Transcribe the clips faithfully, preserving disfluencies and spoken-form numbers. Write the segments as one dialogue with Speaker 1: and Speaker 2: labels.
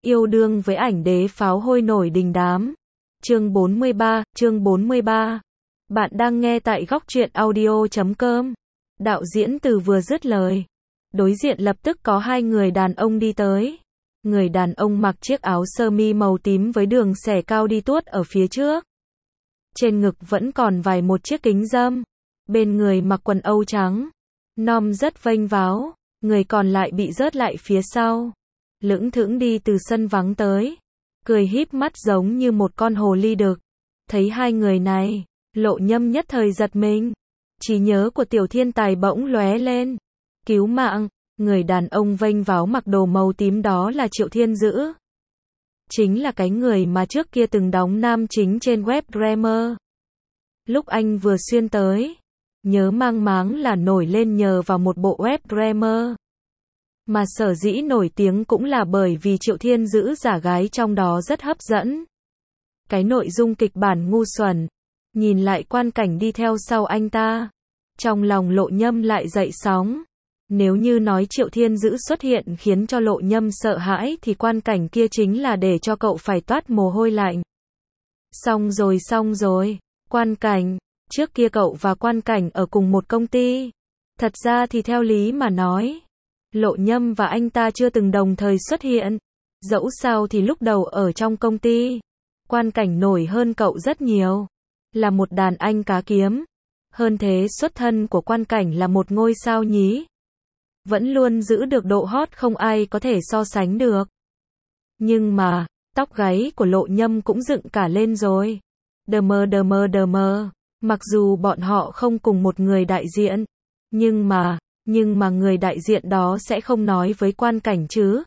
Speaker 1: Yêu đương với ảnh đế pháo hôi nổi đình đám. Chương bốn mươi ba, chương bốn mươi ba. Bạn đang nghe tại góc truyện audio chấm com. Đạo diễn từ vừa dứt lời, đối diện lập tức có hai người đàn ông đi tới. Người đàn ông mặc chiếc áo sơ mi màu tím với đường xẻ cao đi tuốt ở phía trước. Trên ngực vẫn còn vài một chiếc kính râm. Bên người mặc quần âu trắng, nom rất vênh váo, người còn lại bị rớt lại phía sau. Lững thững đi từ sân vắng tới, cười híp mắt giống như một con hồ ly đực. Thấy hai người này, Lộ Nhâm nhất thời giật mình. Trí nhớ của tiểu thiên tài bỗng lóe lên. Cứu mạng, người đàn ông vênh váo mặc đồ màu tím đó là Triệu Thiên Dữ. Chính là cái người mà trước kia từng đóng nam chính trên web Dreamer. Lúc anh vừa xuyên tới, nhớ mang máng là nổi lên nhờ vào một bộ web Dreamer. Mà sở dĩ nổi tiếng cũng là bởi vì Triệu Thiên Dữ giả gái trong đó rất hấp dẫn. Cái nội dung kịch bản ngu xuẩn, nhìn lại quan cảnh đi theo sau anh ta, trong lòng Lộ Nhâm lại dậy sóng. Nếu như nói Triệu Thiên Dữ xuất hiện khiến cho Lộ Nhâm sợ hãi thì quan cảnh kia chính là để cho cậu phải toát mồ hôi lạnh. Xong rồi xong rồi, quan cảnh, trước kia cậu và quan cảnh ở cùng một công ty. Thật ra thì theo lý mà nói, Lộ Nhâm và anh ta chưa từng đồng thời xuất hiện. Dẫu sao thì lúc đầu ở trong công ty, quan cảnh nổi hơn cậu rất nhiều. Là một đàn anh cá kiếm. Hơn thế xuất thân của quan cảnh là một ngôi sao nhí. Vẫn luôn giữ được độ hot không ai có thể so sánh được. Nhưng mà, tóc gáy của Lộ Nhâm cũng dựng cả lên rồi. Đờ mờ đờ mờ đờ mờ. Mặc dù bọn họ không cùng một người đại diện. Nhưng mà, nhưng mà người đại diện đó sẽ không nói với quan cảnh chứ.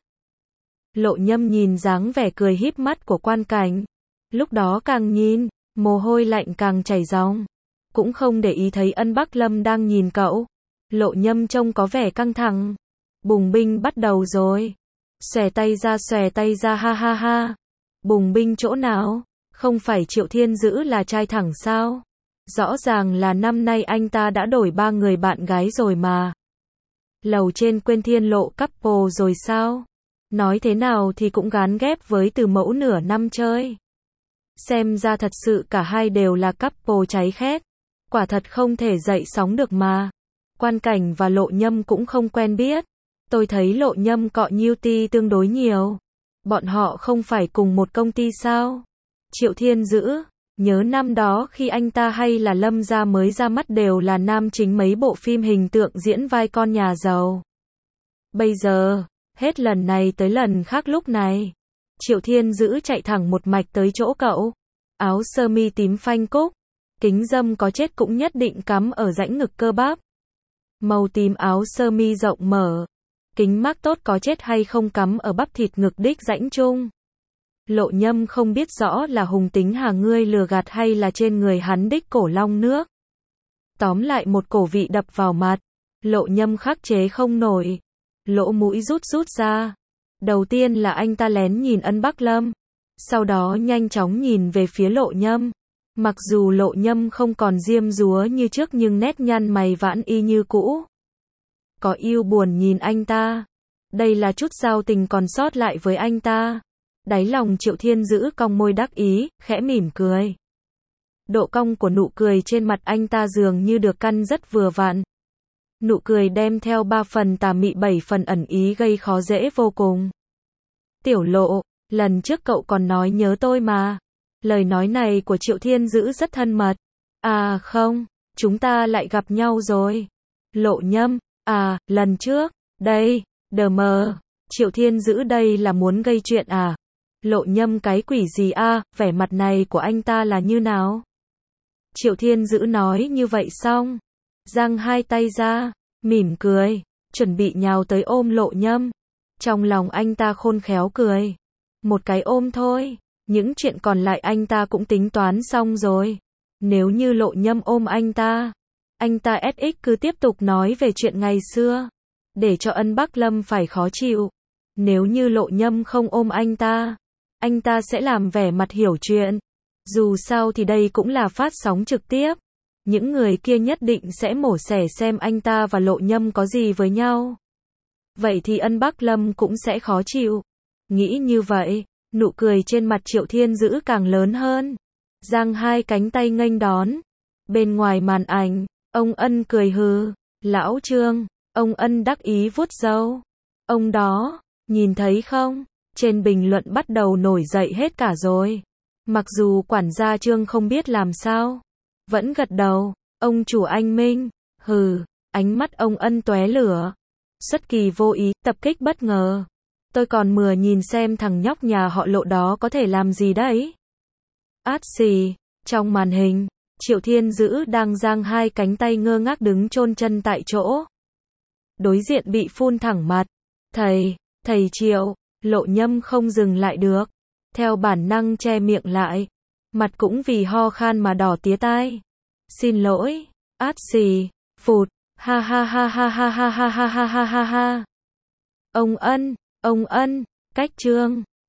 Speaker 1: Lộ Nhâm nhìn dáng vẻ cười híp mắt của quan cảnh. Lúc đó càng nhìn, mồ hôi lạnh càng chảy ròng. Cũng không để ý thấy Ân Bắc Lâm đang nhìn cậu. Lộ Nhâm trông có vẻ căng thẳng. Bùng binh bắt đầu rồi. Xòe tay ra xòe tay ra ha ha ha. Bùng binh chỗ nào? Không phải Triệu Thiên Dữ là trai thẳng sao? Rõ ràng là năm nay anh ta đã đổi ba người bạn gái rồi mà. Lầu trên quên thiên lộ couple rồi sao? Nói thế nào thì cũng gán ghép với từ mẫu nửa năm chơi. Xem ra thật sự cả hai đều là couple cháy khét. Quả thật không thể dậy sóng được mà. Quan cảnh và Lộ Nhâm cũng không quen biết. Tôi thấy Lộ Nhâm cọ Newty tương đối nhiều. Bọn họ không phải cùng một công ty sao? Triệu Thiên Dữ, nhớ năm đó khi anh ta hay là Lâm Gia mới ra mắt đều là nam chính mấy bộ phim hình tượng diễn vai con nhà giàu. Bây giờ, hết lần này tới lần khác lúc này, Triệu Thiên Dữ chạy thẳng một mạch tới chỗ cậu. Áo sơ mi tím phanh cúc, kính râm có chết cũng nhất định cắm ở rãnh ngực cơ bắp. Màu tím áo sơ mi rộng mở, kính mác tốt có chết hay không cắm ở bắp thịt ngực đích rãnh chung. Lộ Nhâm không biết rõ là Hùng Tính Hà ngươi lừa gạt hay là trên người hắn đích cổ long nước. Tóm lại một cổ vị đập vào mặt, Lộ Nhâm khắc chế không nổi, lỗ mũi rút rút ra. Đầu tiên là anh ta lén nhìn Ân Bắc Lâm, sau đó nhanh chóng nhìn về phía Lộ Nhâm. Mặc dù Lộ Nhâm không còn diêm dúa như trước nhưng nét nhăn mày vãn y như cũ. Có yêu buồn nhìn anh ta. Đây là chút giao tình còn sót lại với anh ta. Đáy lòng Triệu Thiên Dữ cong môi đắc ý, khẽ mỉm cười. Độ cong của nụ cười trên mặt anh ta dường như được căn rất vừa vặn. Nụ cười đem theo ba phần tà mị bảy phần ẩn ý gây khó dễ vô cùng. Tiểu Lộ, lần trước cậu còn nói nhớ tôi mà. Lời nói này của Triệu Thiên Dữ rất thân mật. À không, chúng ta lại gặp nhau rồi. Lộ Nhâm, à, lần trước, đây, đờ mờ. Triệu Thiên Dữ đây là muốn gây chuyện à? Lộ Nhâm cái quỷ gì a, à, vẻ mặt này của anh ta là như nào? Triệu Thiên Dữ nói như vậy xong, giang hai tay ra, mỉm cười, chuẩn bị nhào tới ôm Lộ Nhâm. Trong lòng anh ta khôn khéo cười. Một cái ôm thôi, những chuyện còn lại anh ta cũng tính toán xong rồi. Nếu như Lộ Nhâm ôm anh ta, anh ta ét ích cứ tiếp tục nói về chuyện ngày xưa, để cho Ân Bắc Lâm phải khó chịu. Nếu như Lộ Nhâm không ôm anh ta, anh ta sẽ làm vẻ mặt hiểu chuyện. Dù sao thì đây cũng là phát sóng trực tiếp. Những người kia nhất định sẽ mổ xẻ xem anh ta và Lộ Nhâm có gì với nhau. Vậy thì Ân Bắc Lâm cũng sẽ khó chịu. Nghĩ như vậy, nụ cười trên mặt Triệu Thiên Dữ càng lớn hơn. Giang hai cánh tay nghênh đón. Bên ngoài màn ảnh, ông Ân cười hừ. Lão Trương, ông Ân đắc ý vuốt râu. Ông đó, nhìn thấy không? Trên bình luận bắt đầu nổi dậy hết cả rồi. Mặc dù quản gia Trương không biết làm sao, vẫn gật đầu. Ông chủ anh Minh, hừ, ánh mắt ông Ân tóe lửa. Xuất kỳ vô ý, tập kích bất ngờ. Tôi còn mừa nhìn xem thằng nhóc nhà họ Lộ đó có thể làm gì đấy. Át xì, trong màn hình, Triệu Thiên Dữ đang giang hai cánh tay ngơ ngác đứng chôn chân tại chỗ. Đối diện bị phun thẳng mặt. Thầy, thầy Triệu, Lộ Nhâm không dừng lại được. Theo bản năng che miệng lại. Mặt cũng vì ho khan mà đỏ tía tai. Xin lỗi, át xì, phụt, ha ha ha ha ha ha ha ha ha ha ha ha. Ông Ân, ông Ân, cách Trương.